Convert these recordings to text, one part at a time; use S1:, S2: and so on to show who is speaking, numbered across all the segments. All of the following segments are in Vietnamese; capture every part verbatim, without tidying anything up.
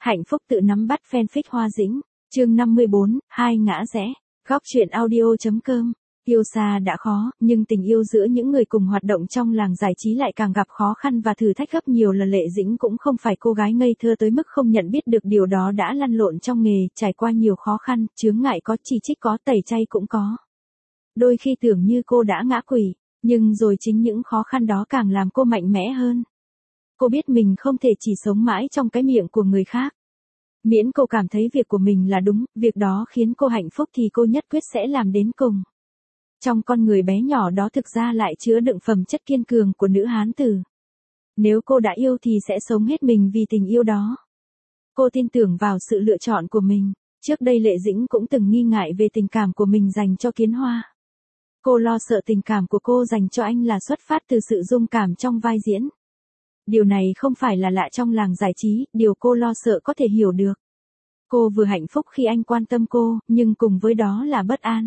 S1: Hạnh phúc tự nắm bắt fanfic Hoa Dĩnh, chương năm mươi bốn, hai ngã rẽ, góc truyện audio.com. Yêu xa đã khó, nhưng tình yêu giữa những người cùng hoạt động trong làng giải trí lại càng gặp khó khăn và thử thách gấp nhiều lần. Lệ Dĩnh cũng không phải cô gái ngây thơ tới mức không nhận biết được điều đó, đã lăn lộn trong nghề, trải qua nhiều khó khăn, chướng ngại có, chỉ trích có, tẩy chay cũng có. Đôi khi tưởng như cô đã ngã quỵ, nhưng rồi chính những khó khăn đó càng làm cô mạnh mẽ hơn. Cô biết mình không thể chỉ sống mãi trong cái miệng của người khác. Miễn cô cảm thấy việc của mình là đúng, việc đó khiến cô hạnh phúc thì cô nhất quyết sẽ làm đến cùng. Trong con người bé nhỏ đó thực ra lại chứa đựng phẩm chất kiên cường của nữ hán tử. Nếu cô đã yêu thì sẽ sống hết mình vì tình yêu đó. Cô tin tưởng vào sự lựa chọn của mình. Trước đây Lệ Dĩnh cũng từng nghi ngại về tình cảm của mình dành cho Kiến Hoa. Cô lo sợ tình cảm của cô dành cho anh là xuất phát từ sự dung cảm trong vai diễn. Điều này không phải là lạ trong làng giải trí, điều cô lo sợ có thể hiểu được. Cô vừa hạnh phúc khi anh quan tâm cô, nhưng cùng với đó là bất an.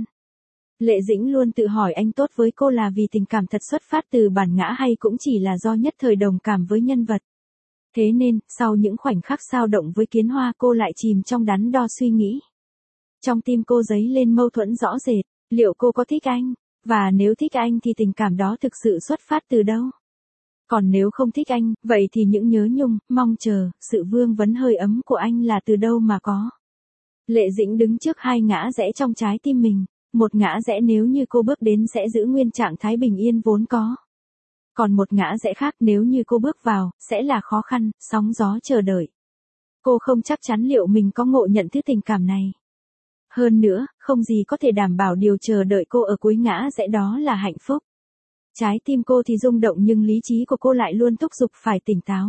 S1: Lệ Dĩnh luôn tự hỏi anh tốt với cô là vì tình cảm thật xuất phát từ bản ngã hay cũng chỉ là do nhất thời đồng cảm với nhân vật. Thế nên, sau những khoảnh khắc xao động với Kiến Hoa, cô lại chìm trong đắn đo suy nghĩ. Trong tim cô dấy lên mâu thuẫn rõ rệt, liệu cô có thích anh? Và nếu thích anh thì tình cảm đó thực sự xuất phát từ đâu? Còn nếu không thích anh, vậy thì những nhớ nhung, mong chờ, sự vương vấn hơi ấm của anh là từ đâu mà có? Lệ Dĩnh đứng trước hai ngã rẽ trong trái tim mình. Một ngã rẽ nếu như cô bước đến sẽ giữ nguyên trạng thái bình yên vốn có. Còn một ngã rẽ khác nếu như cô bước vào, sẽ là khó khăn, sóng gió chờ đợi. Cô không chắc chắn liệu mình có ngộ nhận thứ tình cảm này. Hơn nữa, không gì có thể đảm bảo điều chờ đợi cô ở cuối ngã rẽ đó là hạnh phúc. Trái tim cô thì rung động nhưng lý trí của cô lại luôn thúc giục phải tỉnh táo.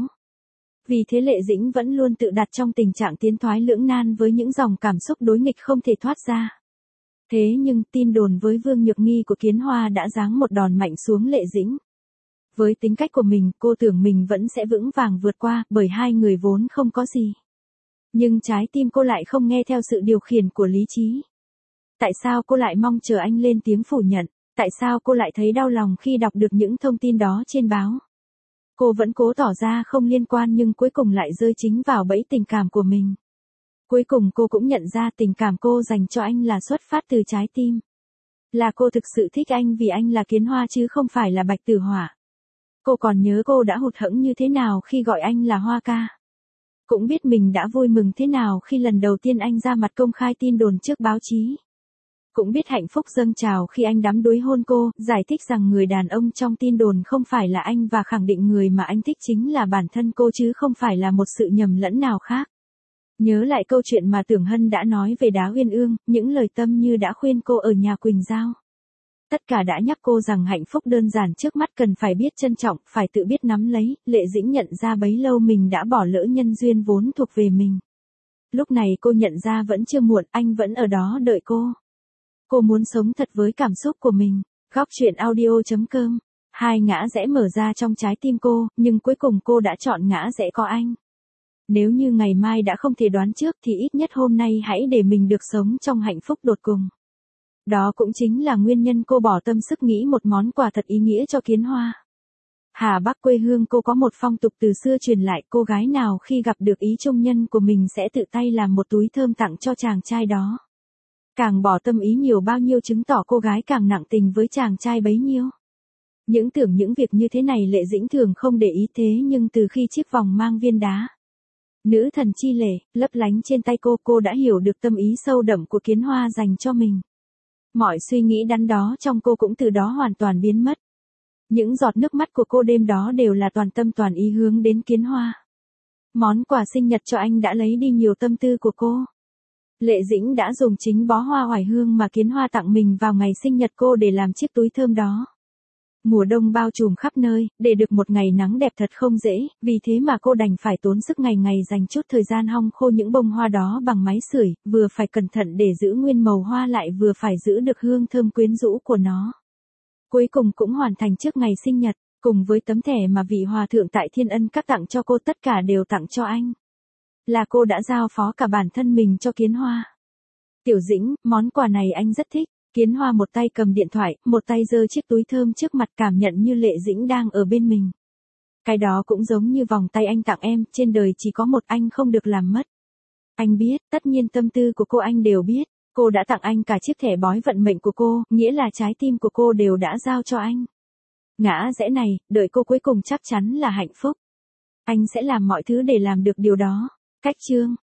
S1: Vì thế Lệ Dĩnh vẫn luôn tự đặt trong tình trạng tiến thoái lưỡng nan với những dòng cảm xúc đối nghịch không thể thoát ra. Thế nhưng tin đồn với Vương Nhược Nghi của Kiến Hoa đã giáng một đòn mạnh xuống Lệ Dĩnh. Với tính cách của mình, cô tưởng mình vẫn sẽ vững vàng vượt qua, bởi hai người vốn không có gì. Nhưng trái tim cô lại không nghe theo sự điều khiển của lý trí. Tại sao cô lại mong chờ anh lên tiếng phủ nhận? Tại sao cô lại thấy đau lòng khi đọc được những thông tin đó trên báo? Cô vẫn cố tỏ ra không liên quan nhưng cuối cùng lại rơi chính vào bẫy tình cảm của mình. Cuối cùng cô cũng nhận ra tình cảm cô dành cho anh là xuất phát từ trái tim. Là cô thực sự thích anh vì anh là Kiến Hoa chứ không phải là Bạch Tử Hỏa. Cô còn nhớ cô đã hụt hẫng như thế nào khi gọi anh là Hoa ca. Cũng biết mình đã vui mừng thế nào khi lần đầu tiên anh ra mặt công khai tin đồn trước báo chí. Cũng biết hạnh phúc dâng trào khi anh đắm đuối hôn cô, giải thích rằng người đàn ông trong tin đồn không phải là anh và khẳng định người mà anh thích chính là bản thân cô chứ không phải là một sự nhầm lẫn nào khác. Nhớ lại câu chuyện mà Tưởng Hân đã nói về Đá Uyên Ương, những lời tâm như đã khuyên cô ở nhà Quỳnh Giao. Tất cả đã nhắc cô rằng hạnh phúc đơn giản trước mắt cần phải biết trân trọng, phải tự biết nắm lấy. Lệ Dĩnh nhận ra bấy lâu mình đã bỏ lỡ nhân duyên vốn thuộc về mình. Lúc này cô nhận ra vẫn chưa muộn, anh vẫn ở đó đợi cô. Cô muốn sống thật với cảm xúc của mình. Góc truyện audio.com. Hai ngã rẽ mở ra trong trái tim cô, nhưng cuối cùng cô đã chọn ngã rẽ có anh. Nếu như ngày mai đã không thể đoán trước thì ít nhất hôm nay hãy để mình được sống trong hạnh phúc đột cùng. Đó cũng chính là nguyên nhân cô bỏ tâm sức nghĩ một món quà thật ý nghĩa cho Kiến Hoa. Hà Bắc quê hương cô có một phong tục từ xưa truyền lại, cô gái nào khi gặp được ý trung nhân của mình sẽ tự tay làm một túi thơm tặng cho chàng trai đó. Càng bỏ tâm ý nhiều bao nhiêu chứng tỏ cô gái càng nặng tình với chàng trai bấy nhiêu. Những tưởng những việc như thế này Lệ Dĩnh thường không để ý thế nhưng từ khi chiếc vòng mang viên đá nữ thần chi lệ, lấp lánh trên tay cô, cô đã hiểu được tâm ý sâu đậm của Kiến Hoa dành cho mình. Mọi suy nghĩ đắn đó trong cô cũng từ đó hoàn toàn biến mất. Những giọt nước mắt của cô đêm đó đều là toàn tâm toàn ý hướng đến Kiến Hoa. Món quà sinh nhật cho anh đã lấy đi nhiều tâm tư của cô. Lệ Dĩnh đã dùng chính bó hoa oải hương mà Kiến Hoa tặng mình vào ngày sinh nhật cô để làm chiếc túi thơm đó. Mùa đông bao trùm khắp nơi, để được một ngày nắng đẹp thật không dễ, vì thế mà cô đành phải tốn sức ngày ngày dành chút thời gian hong khô những bông hoa đó bằng máy sưởi, vừa phải cẩn thận để giữ nguyên màu hoa lại vừa phải giữ được hương thơm quyến rũ của nó. Cuối cùng cũng hoàn thành trước ngày sinh nhật, cùng với tấm thẻ mà vị hòa thượng tại Thiên Ân Các tặng cho cô, tất cả đều tặng cho anh. Là cô đã giao phó cả bản thân mình cho Kiến Hoa. Tiểu Dĩnh, món quà này anh rất thích. Kiến Hoa một tay cầm điện thoại, một tay giơ chiếc túi thơm trước mặt, cảm nhận như Lệ Dĩnh đang ở bên mình. Cái đó cũng giống như vòng tay anh tặng em, trên đời chỉ có một, anh không được làm mất. Anh biết, tất nhiên tâm tư của cô anh đều biết. Cô đã tặng anh cả chiếc thẻ bói vận mệnh của cô, nghĩa là trái tim của cô đều đã giao cho anh. Ngã rẽ này, đợi cô cuối cùng chắc chắn là hạnh phúc. Anh sẽ làm mọi thứ để làm được điều đó. Cách chương